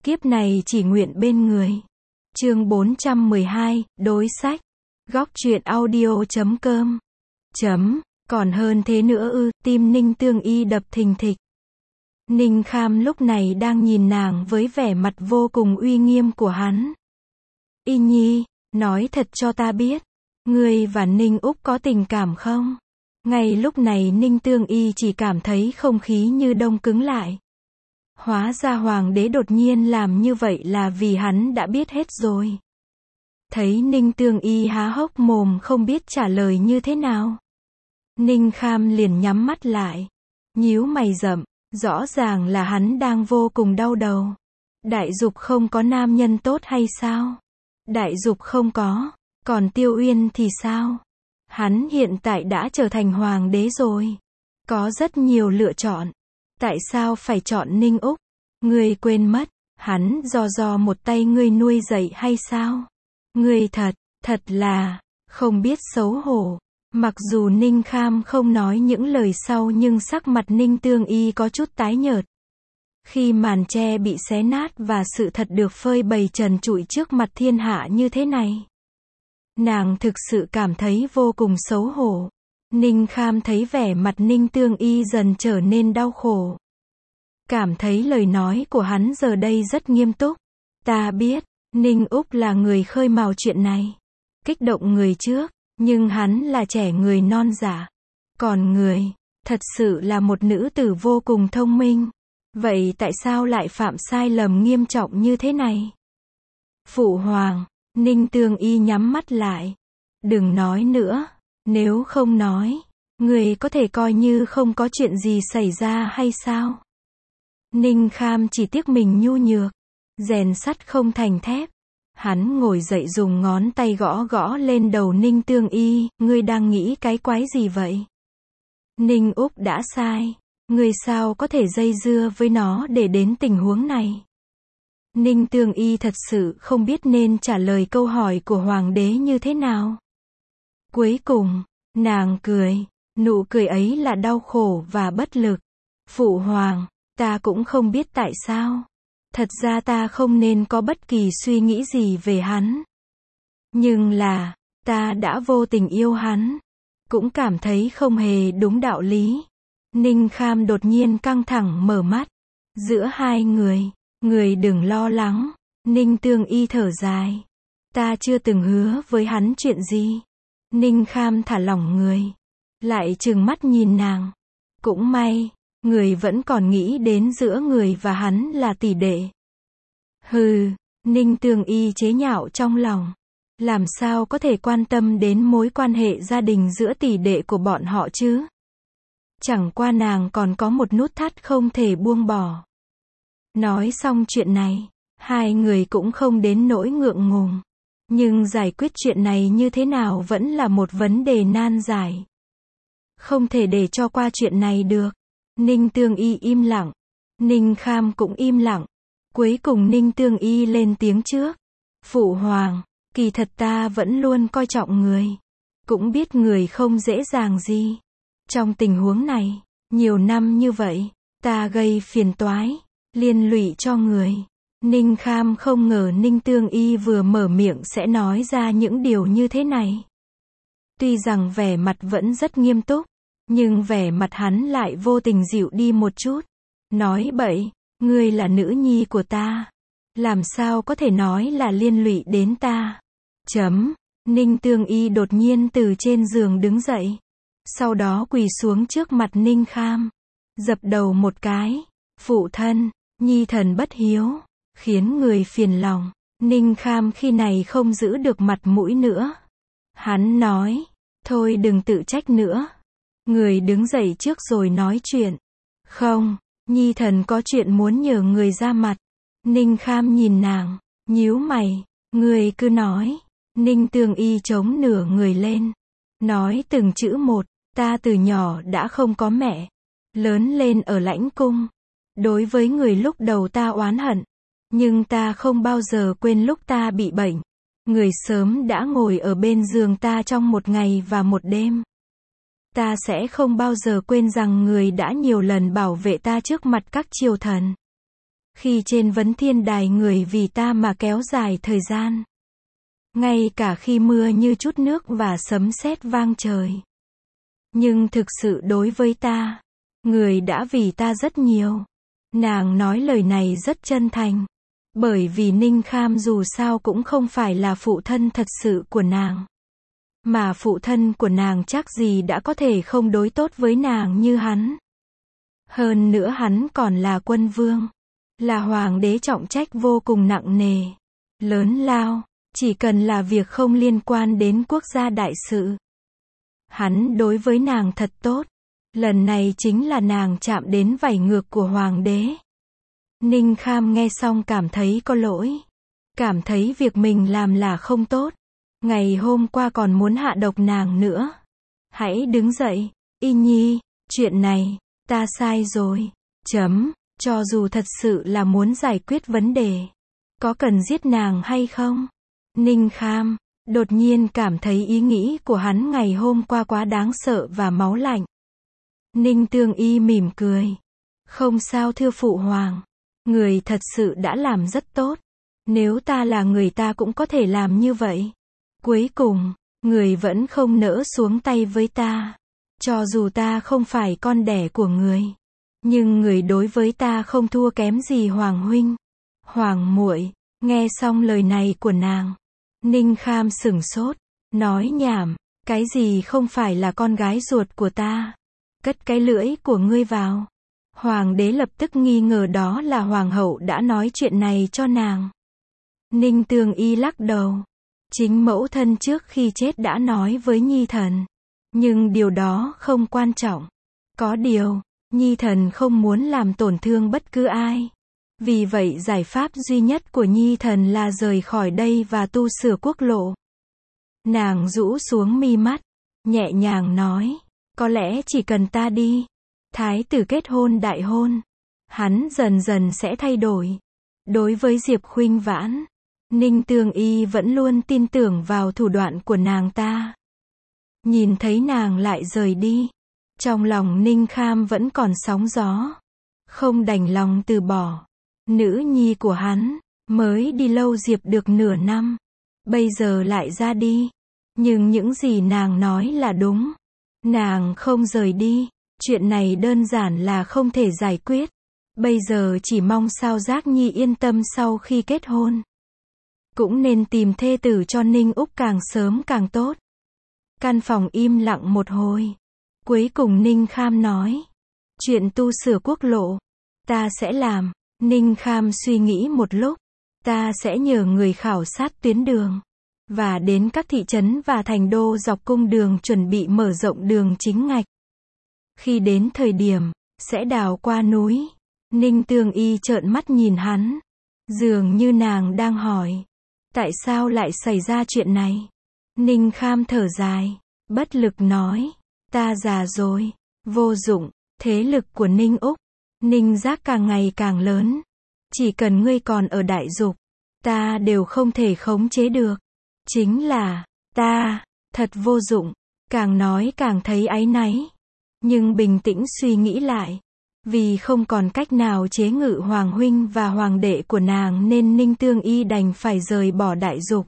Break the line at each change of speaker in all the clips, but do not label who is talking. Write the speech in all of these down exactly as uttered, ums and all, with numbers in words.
Kiếp này chỉ nguyện bên người. Chương bốn trăm mười hai, đối sách. Góc truyện audio chấm com. Chấm, còn hơn thế nữa ư, tim Ninh Tương Y đập thình thịch. Ninh Kham lúc này đang nhìn nàng với vẻ mặt vô cùng uy nghiêm của hắn. Y Nhi, nói thật cho ta biết, ngươi và Ninh Úc có tình cảm không? Ngay lúc này Ninh Tương Y chỉ cảm thấy không khí như đông cứng lại. Hóa ra hoàng đế đột nhiên làm như vậy là vì hắn đã biết hết rồi. Thấy Ninh Tương Y há hốc mồm không biết trả lời như thế nào. Ninh Kham liền nhắm mắt lại, nhíu mày rậm, rõ ràng là hắn đang vô cùng đau đầu. Đại Dục không có nam nhân tốt hay sao? Đại Dục không có, còn Tiêu Uyên thì sao? Hắn hiện tại đã trở thành hoàng đế rồi. Có rất nhiều lựa chọn. Tại sao phải chọn Ninh Úc? Ngươi quên mất, hắn do do một tay ngươi nuôi dạy hay sao? Ngươi thật, thật là, không biết xấu hổ. Mặc dù Ninh Kham không nói những lời sau nhưng sắc mặt Ninh Tương Y có chút tái nhợt. Khi màn tre bị xé nát và sự thật được phơi bày trần trụi trước mặt thiên hạ như thế này, nàng thực sự cảm thấy vô cùng xấu hổ. Ninh Kham thấy vẻ mặt Ninh Tương Y dần trở nên đau khổ. Cảm thấy lời nói của hắn giờ đây rất nghiêm túc. Ta biết, Ninh Úc là người khơi mào chuyện này. Kích động người trước, nhưng hắn là trẻ người non dạ. Còn người, thật sự là một nữ tử vô cùng thông minh. Vậy tại sao lại phạm sai lầm nghiêm trọng như thế này? Phụ hoàng, Ninh Tương Y nhắm mắt lại. Đừng nói nữa, nếu không nói, người có thể coi như không có chuyện gì xảy ra hay sao? Ninh Kham chỉ tiếc mình nhu nhược, rèn sắt không thành thép. Hắn ngồi dậy dùng ngón tay gõ gõ lên đầu Ninh Tương Y, ngươi đang nghĩ cái quái gì vậy? Ninh Úc đã sai, ngươi sao có thể dây dưa với nó để đến tình huống này? Ninh Tương Y thật sự không biết nên trả lời câu hỏi của hoàng đế như thế nào. Cuối cùng, nàng cười, nụ cười ấy là đau khổ và bất lực. Phụ hoàng, ta cũng không biết tại sao. Thật ra ta không nên có bất kỳ suy nghĩ gì về hắn. Nhưng là, ta đã vô tình yêu hắn. Cũng cảm thấy không hề đúng đạo lý. Ninh Kham đột nhiên căng thẳng mở mắt. Giữa hai người, người đừng lo lắng. Ninh Tương Y thở dài. Ta chưa từng hứa với hắn chuyện gì. Ninh Kham thả lỏng người. Lại trừng mắt nhìn nàng. Cũng may, người vẫn còn nghĩ đến giữa người và hắn là tỷ đệ. Hừ, Ninh Tương Y chế nhạo trong lòng. Làm sao có thể quan tâm đến mối quan hệ gia đình giữa tỷ đệ của bọn họ chứ? Chẳng qua nàng còn có một nút thắt không thể buông bỏ. Nói xong chuyện này, hai người cũng không đến nỗi ngượng ngùng. Nhưng giải quyết chuyện này như thế nào vẫn là một vấn đề nan giải. Không thể để cho qua chuyện này được. Ninh Tương Y im lặng. Ninh Kham cũng im lặng. Cuối cùng Ninh Tương Y lên tiếng trước. Phụ hoàng, kỳ thật ta vẫn luôn coi trọng người. Cũng biết người không dễ dàng gì. Trong tình huống này, nhiều năm như vậy, ta gây phiền toái, liên lụy cho người. Ninh Kham không ngờ Ninh Tương Y vừa mở miệng sẽ nói ra những điều như thế này. Tuy rằng vẻ mặt vẫn rất nghiêm túc, nhưng vẻ mặt hắn lại vô tình dịu đi một chút. Nói bậy, ngươi là nữ nhi của ta. Làm sao có thể nói là liên lụy đến ta? Chấm. Ninh Tương Y đột nhiên từ trên giường đứng dậy. Sau đó quỳ xuống trước mặt Ninh Kham. Dập đầu một cái. Phụ thân, nhi thần bất hiếu. Khiến người phiền lòng. Ninh Kham khi này không giữ được mặt mũi nữa. Hắn nói. Thôi đừng tự trách nữa. Người đứng dậy trước rồi nói chuyện. Không, nhi thần có chuyện muốn nhờ người ra mặt. Ninh Kham nhìn nàng, nhíu mày. Người cứ nói. Ninh Tương Y chống nửa người lên. Nói từng chữ một. Ta từ nhỏ đã không có mẹ. Lớn lên ở lãnh cung. Đối với người lúc đầu ta oán hận. Nhưng ta không bao giờ quên lúc ta bị bệnh. Người sớm đã ngồi ở bên giường ta trong một ngày và một đêm. Ta sẽ không bao giờ quên rằng người đã nhiều lần bảo vệ ta trước mặt các triều thần. Khi trên vấn thiên đài người vì ta mà kéo dài thời gian. Ngay cả khi mưa như chút nước và sấm sét vang trời. Nhưng thực sự đối với ta, người đã vì ta rất nhiều. Nàng nói lời này rất chân thành. Bởi vì Ninh Kham dù sao cũng không phải là phụ thân thật sự của nàng. Mà phụ thân của nàng chắc gì đã có thể không đối tốt với nàng như hắn. Hơn nữa hắn còn là quân vương. Là hoàng đế trọng trách vô cùng nặng nề. Lớn lao, chỉ cần là việc không liên quan đến quốc gia đại sự. Hắn đối với nàng thật tốt. Lần này chính là nàng chạm đến vảy ngược của hoàng đế. Ninh Kham nghe xong cảm thấy có lỗi. Cảm thấy việc mình làm là không tốt. Ngày hôm qua còn muốn hạ độc nàng nữa. Hãy đứng dậy, Y Nhi, chuyện này, ta sai rồi. Chấm, cho dù thật sự là muốn giải quyết vấn đề. Có cần giết nàng hay không? Ninh Kham, đột nhiên cảm thấy ý nghĩ của hắn ngày hôm qua quá đáng sợ và máu lạnh. Ninh Tương Y mỉm cười. Không sao thưa phụ hoàng. Người thật sự đã làm rất tốt. Nếu ta là người ta cũng có thể làm như vậy. Cuối cùng, người vẫn không nỡ xuống tay với ta. Cho dù ta không phải con đẻ của người. Nhưng người đối với ta không thua kém gì hoàng huynh. Hoàng muội, nghe xong lời này của nàng. Ninh Kham sửng sốt. Nói nhảm, cái gì không phải là con gái ruột của ta. Cất cái lưỡi của ngươi vào. Hoàng đế lập tức nghi ngờ đó là hoàng hậu đã nói chuyện này cho nàng. Ninh Tương Y lắc đầu. Chính mẫu thân trước khi chết đã nói với Nhi thần. Nhưng điều đó không quan trọng. Có điều, Nhi thần không muốn làm tổn thương bất cứ ai. Vì vậy giải pháp duy nhất của Nhi thần là rời khỏi đây và tu sửa quốc lộ. Nàng rũ xuống mi mắt, nhẹ nhàng nói. Có lẽ chỉ cần ta đi. Thái tử kết hôn đại hôn. Hắn dần dần sẽ thay đổi. Đối với Diệp Khuynh Vãn, Ninh Tương Y vẫn luôn tin tưởng vào thủ đoạn của nàng ta. Nhìn thấy nàng lại rời đi. Trong lòng Ninh Kham vẫn còn sóng gió. Không đành lòng từ bỏ. Nữ nhi của hắn, mới đi lâu Diệp được nửa năm. Bây giờ lại ra đi. Nhưng những gì nàng nói là đúng. Nàng không rời đi. Chuyện này đơn giản là không thể giải quyết. Bây giờ chỉ mong sao Giác Nhi yên tâm sau khi kết hôn. Cũng nên tìm thê tử cho Ninh Úc càng sớm càng tốt. Căn phòng im lặng một hồi. Cuối cùng Ninh Kham nói. Chuyện tu sửa quốc lộ. Ta sẽ làm. Ninh Kham suy nghĩ một lúc. Ta sẽ nhờ người khảo sát tuyến đường. Và đến các thị trấn và thành đô dọc cung đường chuẩn bị mở rộng đường chính ngạch. Khi đến thời điểm, sẽ đào qua núi. Ninh Tương Y trợn mắt nhìn hắn. Dường như nàng đang hỏi. Tại sao lại xảy ra chuyện này? Ninh Kham thở dài. Bất lực nói. Ta già rồi. Vô dụng. Thế lực của Ninh Úc. Ninh Giác càng ngày càng lớn. Chỉ cần ngươi còn ở đại dục. Ta đều không thể khống chế được. Chính là, ta, thật vô dụng. Càng nói càng thấy áy náy. Nhưng bình tĩnh suy nghĩ lại. Vì không còn cách nào chế ngự hoàng huynh và hoàng đệ của nàng nên Ninh Tương Y đành phải rời bỏ đại dục.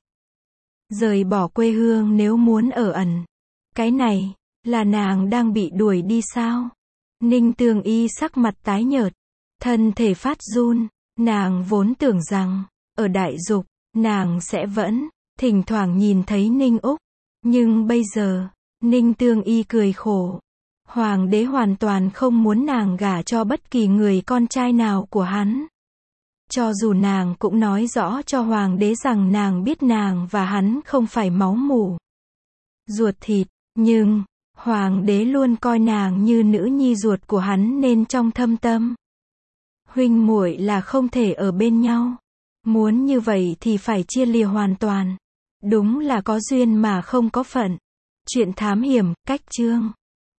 Rời bỏ quê hương nếu muốn ở ẩn. Cái này, là nàng đang bị đuổi đi sao? Ninh Tương Y sắc mặt tái nhợt. Thân thể phát run. Nàng vốn tưởng rằng, ở đại dục, nàng sẽ vẫn, thỉnh thoảng nhìn thấy Ninh Úc. Nhưng bây giờ, Ninh Tương Y cười khổ. Hoàng đế hoàn toàn không muốn nàng gả cho bất kỳ người con trai nào của hắn. Cho dù nàng cũng nói rõ cho hoàng đế rằng nàng biết nàng và hắn không phải máu mủ ruột thịt, nhưng hoàng đế luôn coi nàng như nữ nhi ruột của hắn nên trong thâm tâm, huynh muội là không thể ở bên nhau. Muốn như vậy thì phải chia lìa hoàn toàn. Đúng là có duyên mà không có phận. Chuyện thám hiểm, cách chương